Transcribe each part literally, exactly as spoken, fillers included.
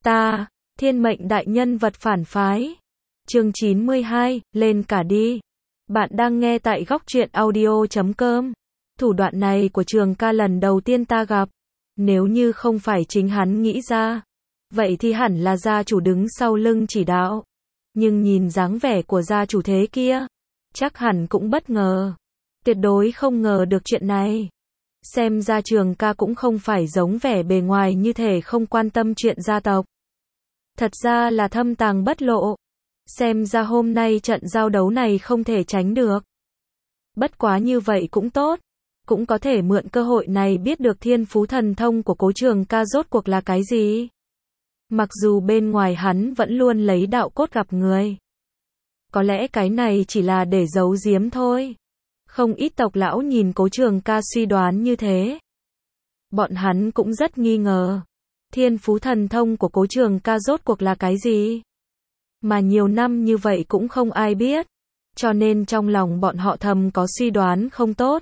Ta, thiên mệnh đại nhân vật phản phái. Chương chín mươi hai, lên cả đi. Bạn đang nghe tại góc truyện audio chấm com. Thủ đoạn này của Trường Ca lần đầu tiên ta gặp. Nếu như không phải chính hắn nghĩ ra, vậy thì hẳn là gia chủ đứng sau lưng chỉ đạo. Nhưng nhìn dáng vẻ của gia chủ thế kia, chắc hẳn cũng bất ngờ. Tuyệt đối không ngờ được chuyện này. Xem ra Trường Ca cũng không phải giống vẻ bề ngoài như thể không quan tâm chuyện gia tộc. Thật ra là thâm tàng bất lộ. Xem ra hôm nay trận giao đấu này không thể tránh được. Bất quá như vậy cũng tốt. Cũng có thể mượn cơ hội này biết được thiên phú thần thông của Cố Trường Ca rốt cuộc là cái gì. Mặc dù bên ngoài hắn vẫn luôn lấy đạo cốt gặp người. Có lẽ cái này chỉ là để giấu giếm thôi. Không ít tộc lão nhìn Cố Trường Ca suy đoán như thế. Bọn hắn cũng rất nghi ngờ. Thiên phú thần thông của Cố Trường Ca rốt cuộc là cái gì? Mà nhiều năm như vậy cũng không ai biết. Cho nên trong lòng bọn họ thầm có suy đoán không tốt.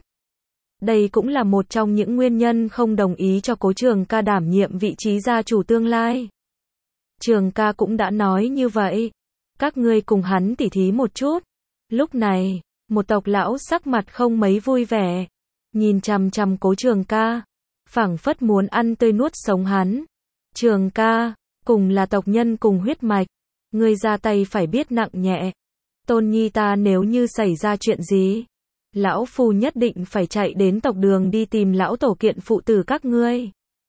Đây cũng là một trong những nguyên nhân không đồng ý cho Cố Trường Ca đảm nhiệm vị trí gia chủ tương lai. Trường Ca cũng đã nói như vậy. Các ngươi cùng hắn tỉ thí một chút. Lúc này, một tộc lão sắc mặt không mấy vui vẻ. Nhìn chằm chằm Cố Trường Ca. Phảng phất muốn ăn tươi nuốt sống hắn. Trường Ca, cùng là tộc nhân cùng huyết mạch. Ngươi ra tay phải biết nặng nhẹ. Tôn nhi ta nếu như xảy ra chuyện gì, lão phu nhất định phải chạy đến tộc đường đi tìm lão tổ kiện phụ tử các ngươi.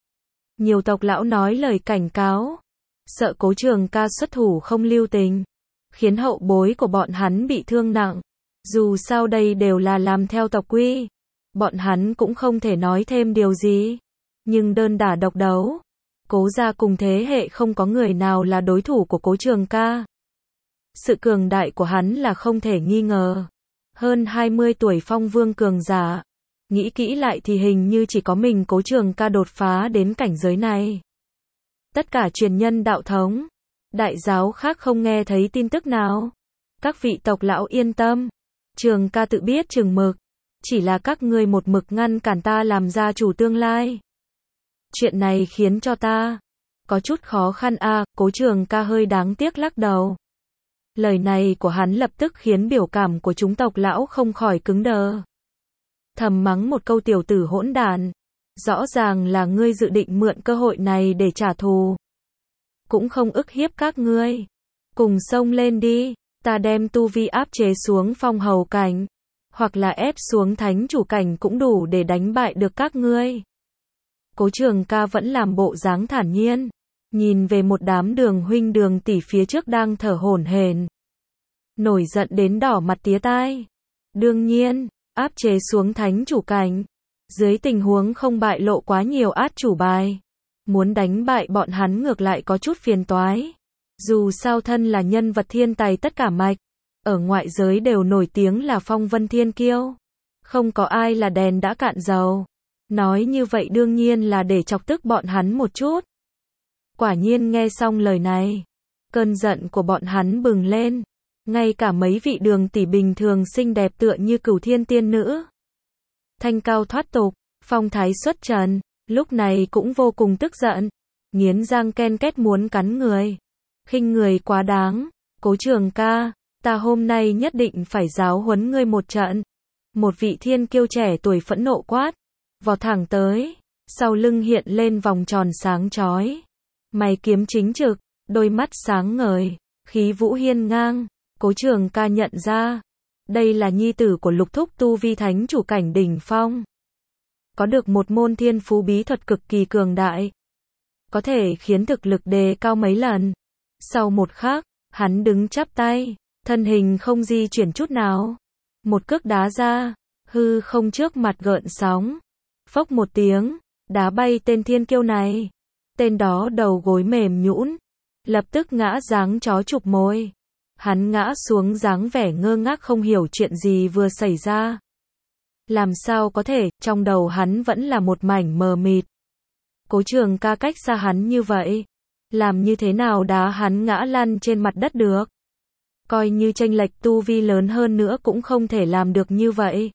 Nhiều tộc lão nói lời cảnh cáo. Sợ Cố Trường Ca xuất thủ không lưu tình. Khiến hậu bối của bọn hắn bị thương nặng. Dù sao đây đều là làm theo tộc quy. Bọn hắn cũng không thể nói thêm điều gì. Nhưng đơn đả độc đấu. Cố gia cùng thế hệ không có người nào là đối thủ của Cố Trường Ca. Sự cường đại của hắn là không thể nghi ngờ. Hơn hai mươi tuổi phong vương cường giả. Nghĩ kỹ lại thì hình như chỉ có mình Cố Trường Ca đột phá đến cảnh giới này. Tất cả truyền nhân đạo thống, đại giáo khác không nghe thấy tin tức nào. Các vị tộc lão yên tâm. Trường Ca tự biết chừng mực. Chỉ là các ngươi một mực ngăn cản ta làm gia chủ tương lai. Chuyện này khiến cho ta có chút khó khăn a. À, Cố Trường Ca hơi đáng tiếc lắc đầu. Lời này của hắn lập tức khiến biểu cảm của chúng tộc lão không khỏi cứng đờ. Thầm mắng một câu tiểu tử hỗn đản. Rõ ràng là ngươi dự định mượn cơ hội này để trả thù. Cũng không ức hiếp các ngươi. Cùng xông lên đi. Ta đem tu vi áp chế xuống phong hầu cảnh. Hoặc là ép xuống thánh chủ cảnh cũng đủ để đánh bại được các ngươi. Cố Trường Ca vẫn làm bộ dáng thản nhiên. Nhìn về một đám đường huynh đường tỷ phía trước đang thở hổn hển. Nổi giận đến đỏ mặt tía tai. Đương nhiên, áp chế xuống thánh chủ cảnh. Dưới tình huống không bại lộ quá nhiều át chủ bài. Muốn đánh bại bọn hắn ngược lại có chút phiền toái. Dù sao thân là nhân vật thiên tài tất cả mạch. Ở ngoại giới đều nổi tiếng là phong vân thiên kiêu. Không có ai là đèn đã cạn dầu. Nói như vậy đương nhiên là để chọc tức bọn hắn một chút. Quả nhiên nghe xong lời này, cơn giận của bọn hắn bừng lên. Ngay cả mấy vị đường tỷ bình thường xinh đẹp tựa như cửu thiên tiên nữ. Thanh cao thoát tục, phong thái xuất trần, lúc này cũng vô cùng tức giận. Nghiến răng ken két muốn cắn người. Khinh người quá đáng. Cố Trường Ca, ta hôm nay nhất định phải giáo huấn ngươi một trận. Một vị thiên kiêu trẻ tuổi phẫn nộ quát. Vọt thẳng tới. Sau lưng hiện lên vòng tròn sáng chói. Mày kiếm chính trực, đôi mắt sáng ngời, khí vũ hiên ngang. Cố Trường Ca nhận ra, đây là nhi tử của Lục Thúc tu vi thánh chủ cảnh đỉnh phong. Có được một môn thiên phú bí thuật cực kỳ cường đại. Có thể khiến thực lực đề cao mấy lần. Sau một khắc, hắn đứng chắp tay, thân hình không di chuyển chút nào. Một cước đá ra, hư không trước mặt gợn sóng. Phốc một tiếng, đá bay tên thiên kiêu này. Tên đó đầu gối mềm nhũn, lập tức ngã dáng chó chụp môi. Hắn ngã xuống dáng vẻ ngơ ngác không hiểu chuyện gì vừa xảy ra. Làm sao có thể, trong đầu hắn vẫn là một mảnh mờ mịt. Cố Trường Ca cách xa hắn như vậy. Làm như thế nào đá hắn ngã lăn trên mặt đất được. Coi như chênh lệch tu vi lớn hơn nữa cũng không thể làm được như vậy.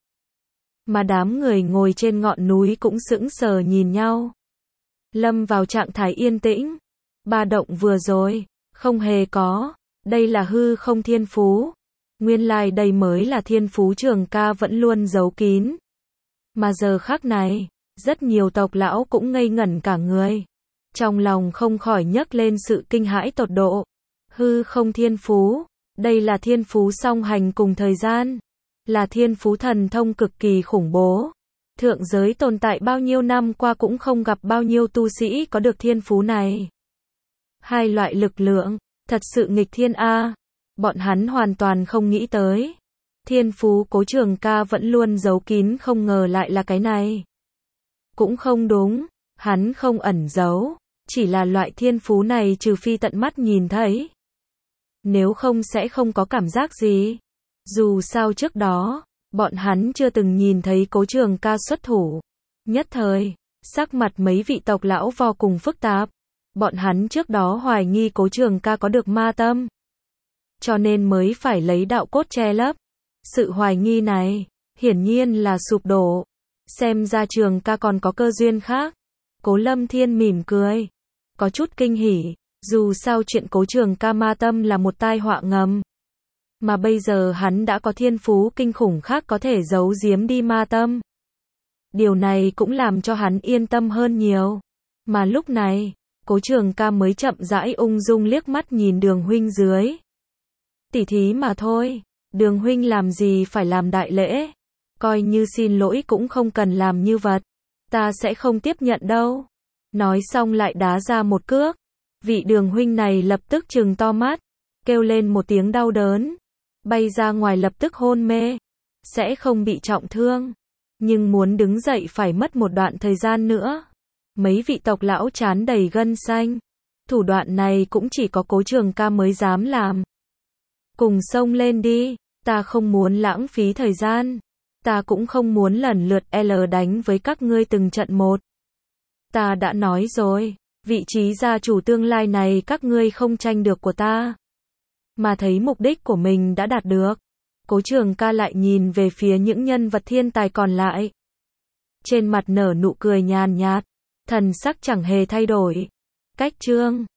Mà đám người ngồi trên ngọn núi cũng sững sờ nhìn nhau. Lâm vào trạng thái yên tĩnh. Ba động vừa rồi, không hề có, đây là hư không thiên phú. Nguyên lai đây mới là thiên phú Trường Ca vẫn luôn giấu kín. Mà giờ khắc này, rất nhiều tộc lão cũng ngây ngẩn cả người. Trong lòng không khỏi nhấc lên sự kinh hãi tột độ. Hư không thiên phú, đây là thiên phú song hành cùng thời gian. Là thiên phú thần thông cực kỳ khủng bố. Thượng giới tồn tại bao nhiêu năm qua cũng không gặp bao nhiêu tu sĩ có được thiên phú này. Hai loại lực lượng, thật sự nghịch thiên a. Bọn hắn hoàn toàn không nghĩ tới. Thiên phú Cố Trường Ca vẫn luôn giấu kín không ngờ lại là cái này. Cũng không đúng, hắn không ẩn giấu, chỉ là loại thiên phú này trừ phi tận mắt nhìn thấy. Nếu không sẽ không có cảm giác gì. Dù sao trước đó, bọn hắn chưa từng nhìn thấy Cố Trường Ca xuất thủ. Nhất thời, sắc mặt mấy vị tộc lão vô cùng phức tạp. Bọn hắn trước đó hoài nghi Cố Trường Ca có được ma tâm. Cho nên mới phải lấy đạo cốt che lấp. Sự hoài nghi này, hiển nhiên là sụp đổ. Xem ra Trường Ca còn có cơ duyên khác. Cố Lâm Thiên mỉm cười. Có chút kinh hỉ. Dù sao chuyện Cố Trường Ca ma tâm là một tai họa ngầm. Mà bây giờ hắn đã có thiên phú kinh khủng khác có thể giấu giếm đi ma tâm. Điều này cũng làm cho hắn yên tâm hơn nhiều. Mà lúc này, Cố Trường Ca mới chậm rãi ung dung liếc mắt nhìn Đường huynh dưới. Tỉ thí mà thôi, Đường huynh làm gì phải làm đại lễ. Coi như xin lỗi cũng không cần làm như vật. Ta sẽ không tiếp nhận đâu. Nói xong lại đá ra một cước. Vị Đường huynh này lập tức trừng to mắt, kêu lên một tiếng đau đớn. Bay ra ngoài lập tức hôn mê. Sẽ không bị trọng thương. Nhưng muốn đứng dậy phải mất một đoạn thời gian nữa. Mấy vị tộc lão trán đầy gân xanh. Thủ đoạn này cũng chỉ có Cố Trường Ca mới dám làm. Cùng xông lên đi. Ta không muốn lãng phí thời gian. Ta cũng không muốn lần lượt L đánh với các ngươi từng trận một. Ta đã nói rồi. Vị trí gia chủ tương lai này các ngươi không tranh được của ta. Mà thấy mục đích của mình đã đạt được. Cố Trường Ca lại nhìn về phía những nhân vật thiên tài còn lại. Trên mặt nở nụ cười nhàn nhạt. Thần sắc chẳng hề thay đổi. Cách chương